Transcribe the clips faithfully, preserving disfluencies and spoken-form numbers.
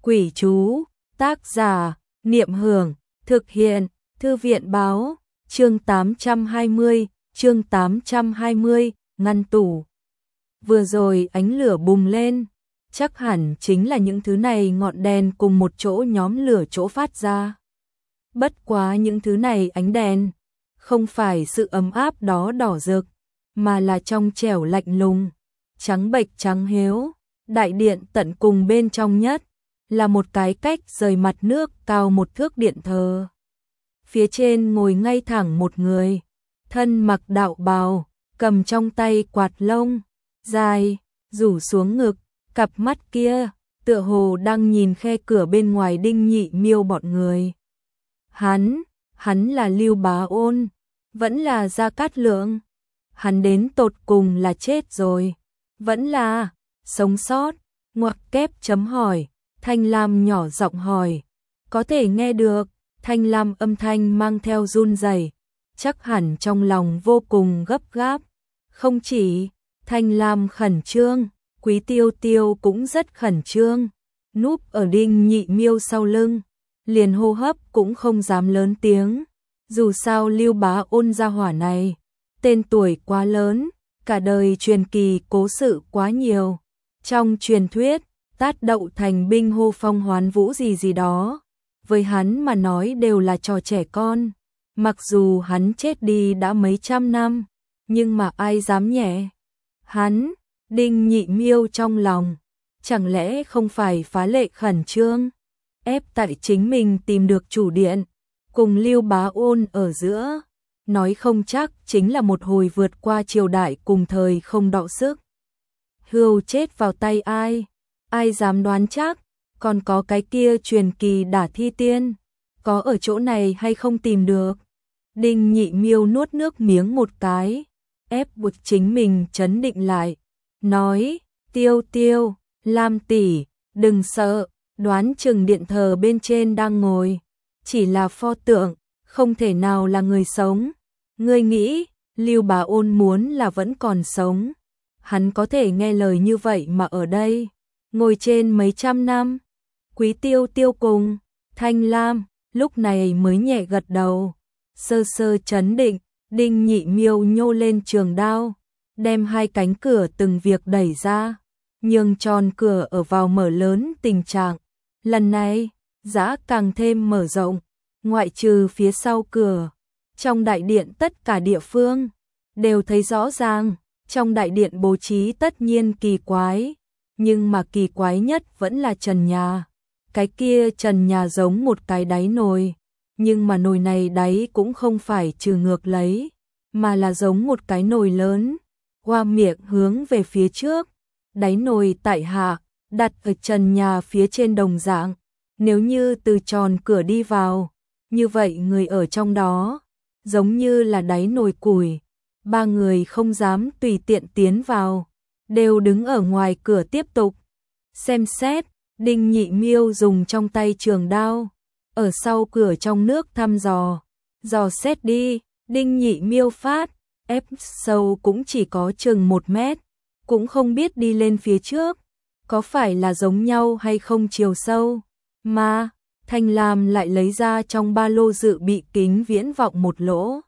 Quỷ chú, tác giả, Niệm Hưởng, thực hiện, Thư viện báo, chương tám trăm hai mươi, chương tám trăm hai mươi, ngăn tủ. Vừa rồi ánh lửa bùng lên, chắc hẳn chính là những thứ này ngọn đèn cùng một chỗ nhóm lửa chỗ phát ra. Bất quá những thứ này ánh đèn, không phải sự ấm áp đó đỏ rực, mà là trong trẻo lạnh lùng, trắng bệch trắng hiếu. Đại điện tận cùng bên trong nhất là một cái cách rời mặt nước cao một thước điện thờ. Phía trên ngồi ngay thẳng một người, thân mặc đạo bào, cầm trong tay quạt lông dài, rủ xuống ngực, cặp mắt kia tựa hồ đang nhìn khe cửa bên ngoài Đinh Nhị Miêu bọn người. Hắn, hắn là Lưu Bá Ôn, vẫn là Gia Cát Lượng. Hắn đến tột cùng là chết rồi, vẫn là sống sót. Ngoặc kép chấm hỏi, Thanh Lam nhỏ giọng hỏi. Có thể nghe được, Thanh Lam âm thanh mang theo run rẩy, chắc hẳn trong lòng vô cùng gấp gáp. Không chỉ Thanh Lam khẩn trương, Quý Tiêu Tiêu cũng rất khẩn trương, núp ở Đinh Nhị Miêu sau lưng, liền hô hấp cũng không dám lớn tiếng. Dù sao Lưu Bá Ôn gia hỏa này, tên tuổi quá lớn, cả đời truyền kỳ cố sự quá nhiều. Trong truyền thuyết, tát đậu thành binh hô phong hoán vũ gì gì đó, với hắn mà nói đều là trò trẻ con. Mặc dù hắn chết đi đã mấy trăm năm, nhưng mà ai dám nhẹ. Hắn, Đinh Nhị Miêu trong lòng, chẳng lẽ không phải phá lệ khẩn trương, ép tại chính mình tìm được chủ điện, cùng Lưu Bá Ôn ở giữa, nói không chắc chính là một hồi vượt qua triều đại cùng thời không đọ sức. Hưu chết vào tay ai, ai dám đoán chắc, còn có cái kia truyền kỳ đả thi tiên, có ở chỗ này hay không tìm được. Đinh Nhị Miêu nuốt nước miếng một cái, ép buộc chính mình trấn định lại, nói, Tiêu Tiêu, Lam tỷ, đừng sợ, đoán chừng điện thờ bên trên đang ngồi, chỉ là pho tượng, không thể nào là người sống. Ngươi nghĩ, Lưu Bá Ôn muốn là vẫn còn sống, hắn có thể nghe lời như vậy mà ở đây, ngồi trên mấy trăm năm. Quý Tiêu Tiêu cùng Thanh Lam lúc này mới nhẹ gật đầu, sơ sơ trấn định. Đinh Nhị Miêu nhô lên trường đao, đem hai cánh cửa từng việc đẩy ra, nhường tròn cửa ở vào mở lớn tình trạng. Lần này, giã càng thêm mở rộng, ngoại trừ phía sau cửa, trong đại điện tất cả địa phương đều thấy rõ ràng. Trong đại điện bố trí tất nhiên kỳ quái, nhưng mà kỳ quái nhất vẫn là trần nhà. Cái kia trần nhà giống một cái đáy nồi, nhưng mà nồi này đáy cũng không phải trừ ngược lấy, mà là giống một cái nồi lớn, qua miệng hướng về phía trước, đáy nồi tại hạ, đặt ở trần nhà phía trên đồng dạng. Nếu như từ tròn cửa đi vào, như vậy người ở trong đó, giống như là đáy nồi củi. Ba người không dám tùy tiện tiến vào, đều đứng ở ngoài cửa tiếp tục xem xét. Đinh Nhị Miêu dùng trong tay trường đao, ở sau cửa trong nước thăm dò, dò xét đi. Đinh Nhị Miêu phát, ép sâu cũng chỉ có chừng một mét, cũng không biết đi lên phía trước, có phải là giống nhau hay không chiều sâu. Mà, Thanh Lam lại lấy ra trong ba lô dự bị kính viễn vọng một lỗ.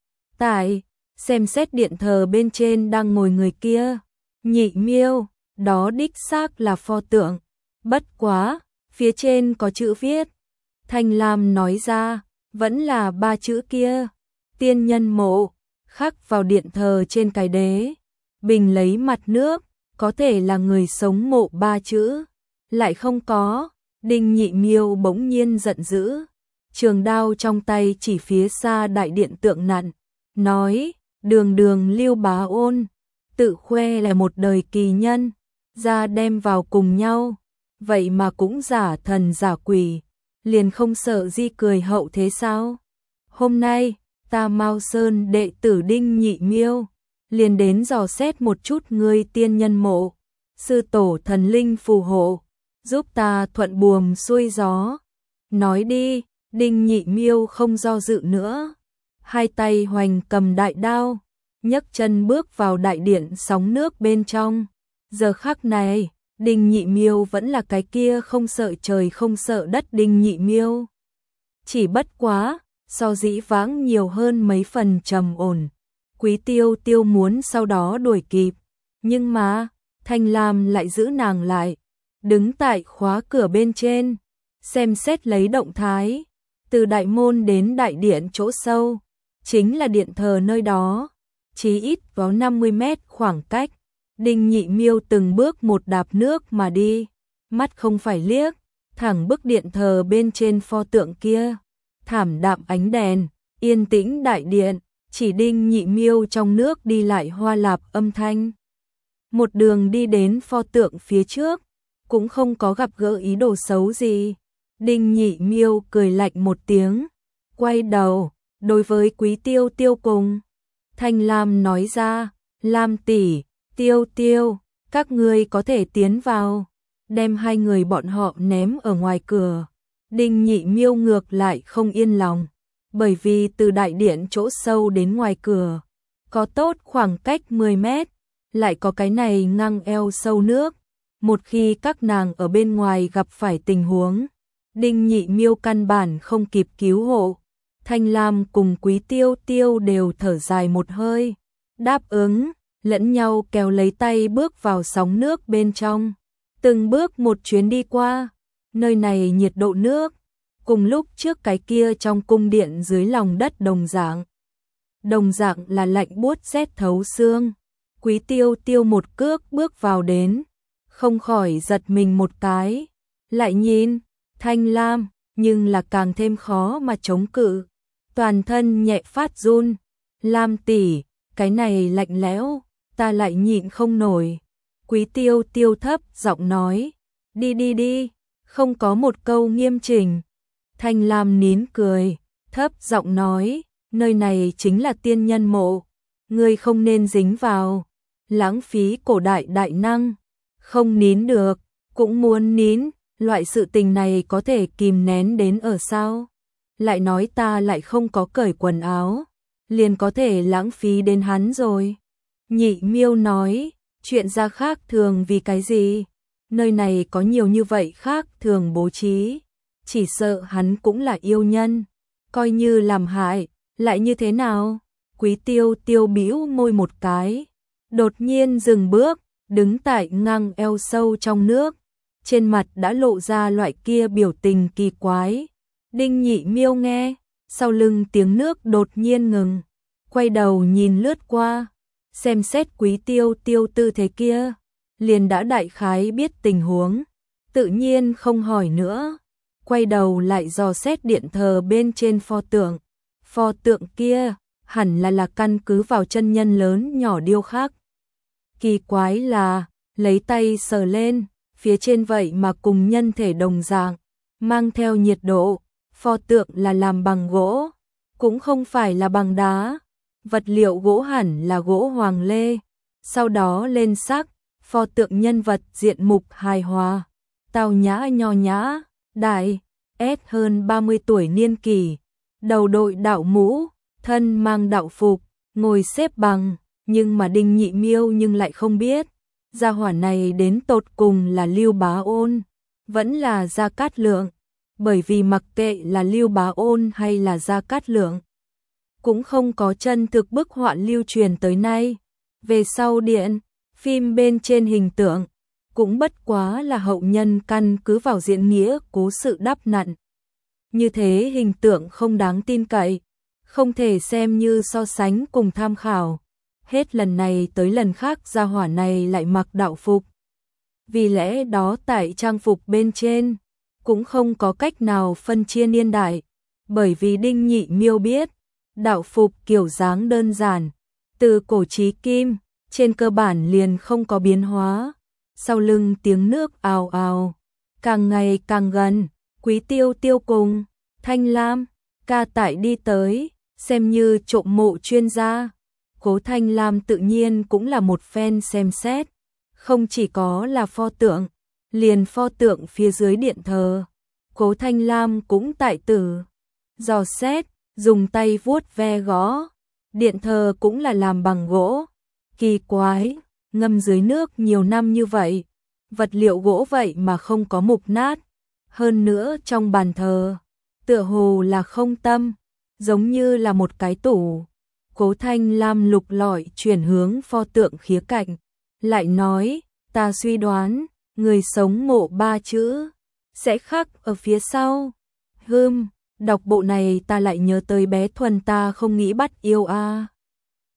Tại, xem xét điện thờ bên trên đang ngồi người kia. Nhị Miêu, đó đích xác là pho tượng. Bất quá, phía trên có chữ viết. Thanh Lam nói ra, vẫn là ba chữ kia. Tiên nhân mộ, khắc vào điện thờ trên cái đế. Bình lấy mặt nước, có thể là người sống mộ ba chữ. Lại không có. Đinh Nhị Miêu bỗng nhiên giận dữ. Trường đao trong tay chỉ phía xa đại điện tượng nặn. Nói, đường đường Lưu Bá Ôn, tự khoe là một đời kỳ nhân, ra đem vào cùng nhau, vậy mà cũng giả thần giả quỷ, liền không sợ di cười hậu thế sao? Hôm nay, ta Mao Sơn đệ tử Đinh Nhị Miêu, liền đến dò xét một chút ngươi tiên nhân mộ, sư tổ thần linh phù hộ, giúp ta thuận buồm xuôi gió. Nói đi. Đinh Nhị Miêu không do dự nữa, hai tay hoành cầm đại đao, nhấc chân bước vào đại điện sóng nước bên trong. Giờ khắc này, Đinh Nhị Miêu vẫn là cái kia không sợ trời không sợ đất Đinh Nhị Miêu. Chỉ bất quá, so dĩ vãng nhiều hơn mấy phần trầm ổn. Quý Tiêu Tiêu muốn sau đó đuổi kịp, nhưng mà Thanh Lam lại giữ nàng lại, đứng tại khóa cửa bên trên, xem xét lấy động thái, từ đại môn đến đại điện chỗ sâu, chính là điện thờ nơi đó, chí ít có năm mươi mét khoảng cách. Đinh Nhị Miêu từng bước một đạp nước mà đi, mắt không phải liếc, thẳng bức điện thờ bên trên pho tượng kia, thảm đạm ánh đèn, yên tĩnh đại điện, chỉ Đinh Nhị Miêu trong nước đi lại hoa lạp âm thanh. Một đường đi đến pho tượng phía trước, cũng không có gặp gỡ ý đồ xấu gì. Đinh Nhị Miêu cười lạnh một tiếng, quay đầu, đối với Quý Tiêu Tiêu cùng Thanh Lam nói ra, Lam tỷ, Tiêu Tiêu, các ngươi có thể tiến vào, đem hai người bọn họ ném ở ngoài cửa. Đinh Nhị Miêu ngược lại không yên lòng, bởi vì từ đại điện chỗ sâu đến ngoài cửa, có tốt khoảng cách mười mét, lại có cái này ngang eo sâu nước. Một khi các nàng ở bên ngoài gặp phải tình huống, Đinh Nhị Miêu căn bản không kịp cứu hộ. Thanh Lam cùng Quý Tiêu Tiêu đều thở dài một hơi, đáp ứng, lẫn nhau kéo lấy tay bước vào sóng nước bên trong. Từng bước một chuyến đi qua, nơi này nhiệt độ nước, cùng lúc trước cái kia trong cung điện dưới lòng đất đồng dạng. Đồng dạng là lạnh buốt rét thấu xương. Quý Tiêu Tiêu một cước bước vào đến, không khỏi giật mình một cái, lại nhìn Thanh Lam, nhưng là càng thêm khó mà chống cự, toàn thân nhẹ phát run. Lam tỷ, cái này lạnh lẽo, ta lại nhịn không nổi. Quý Tiêu Tiêu thấp giọng nói, đi đi đi, không có một câu nghiêm chỉnh. Thanh Lam nín cười, thấp giọng nói, nơi này chính là tiên nhân mộ, ngươi không nên dính vào, lãng phí cổ đại đại năng. Không nín được, cũng muốn nín, loại sự tình này có thể kìm nén đến ở sao? Lại nói ta lại không có cởi quần áo, liền có thể lãng phí đến hắn rồi. Nhị Miêu nói, chuyện ra khác thường vì cái gì? Nơi này có nhiều như vậy khác thường bố trí, chỉ sợ hắn cũng là yêu nhân, coi như làm hại, lại như thế nào? Quý Tiêu Tiêu bĩu môi một cái, đột nhiên dừng bước, đứng tại ngang eo sâu trong nước, trên mặt đã lộ ra loại kia biểu tình kỳ quái. Đinh Nhị Miêu nghe, sau lưng tiếng nước đột nhiên ngừng, quay đầu nhìn lướt qua, xem xét Quý Tiêu Tiêu tư thế kia, liền đã đại khái biết tình huống, tự nhiên không hỏi nữa, quay đầu lại dò xét điện thờ bên trên pho tượng. Pho tượng kia hẳn là là căn cứ vào chân nhân lớn nhỏ điêu khắc. Kỳ quái là, lấy tay sờ lên, phía trên vậy mà cùng nhân thể đồng dạng, mang theo nhiệt độ. Pho tượng là làm bằng gỗ, cũng không phải là bằng đá. Vật liệu gỗ hẳn là gỗ hoàng lê. Sau đó lên sắc, pho tượng nhân vật diện mục hài hòa, tao nhã nho nhã, đại, ép hơn ba mươi tuổi niên kỷ, đầu đội đạo mũ, thân mang đạo phục, ngồi xếp bằng. Nhưng mà Đinh Nhị Miêu nhưng lại không biết, gia hỏa này đến tột cùng là Lưu Bá Ôn, vẫn là Gia Cát Lượng, bởi vì mặc kệ là Lưu Bá Ôn hay là Gia Cát Lượng, cũng không có chân thực bức họa lưu truyền tới nay. Về sau điện, phim bên trên hình tượng, cũng bất quá là hậu nhân căn cứ vào diễn nghĩa cố sự đắp nặn. Như thế hình tượng không đáng tin cậy, không thể xem như so sánh cùng tham khảo. Hết lần này tới lần khác gia hỏa này lại mặc đạo phục. Vì lẽ đó tại trang phục bên trên, cũng không có cách nào phân chia niên đại, bởi vì Đinh Nhị Miêu biết, đạo phục kiểu dáng đơn giản, từ cổ chí kim, trên cơ bản liền không có biến hóa. Sau lưng tiếng nước ào ào, càng ngày càng gần, Quý Tiêu Tiêu cùng Thanh Lam, ca tại đi tới, xem như trộm mộ chuyên gia. Cố Thanh Lam tự nhiên cũng là một fan xem xét, không chỉ có là pho tượng, liền pho tượng phía dưới điện thờ, Cố Thanh Lam cũng tại tử dò xét, dùng tay vuốt ve gõ. Điện thờ cũng là làm bằng gỗ, kỳ quái, ngâm dưới nước nhiều năm như vậy, vật liệu gỗ vậy mà không có mục nát. Hơn nữa trong bàn thờ, tựa hồ là không tâm, giống như là một cái tủ. Cố Thanh Lam lục lọi chuyển hướng pho tượng khía cạnh, lại nói, ta suy đoán, người sống mộ ba chữ, sẽ khắc ở phía sau. Hừm, đọc bộ này ta lại nhớ tới bé Thuần ta không nghĩ bắt yêu a.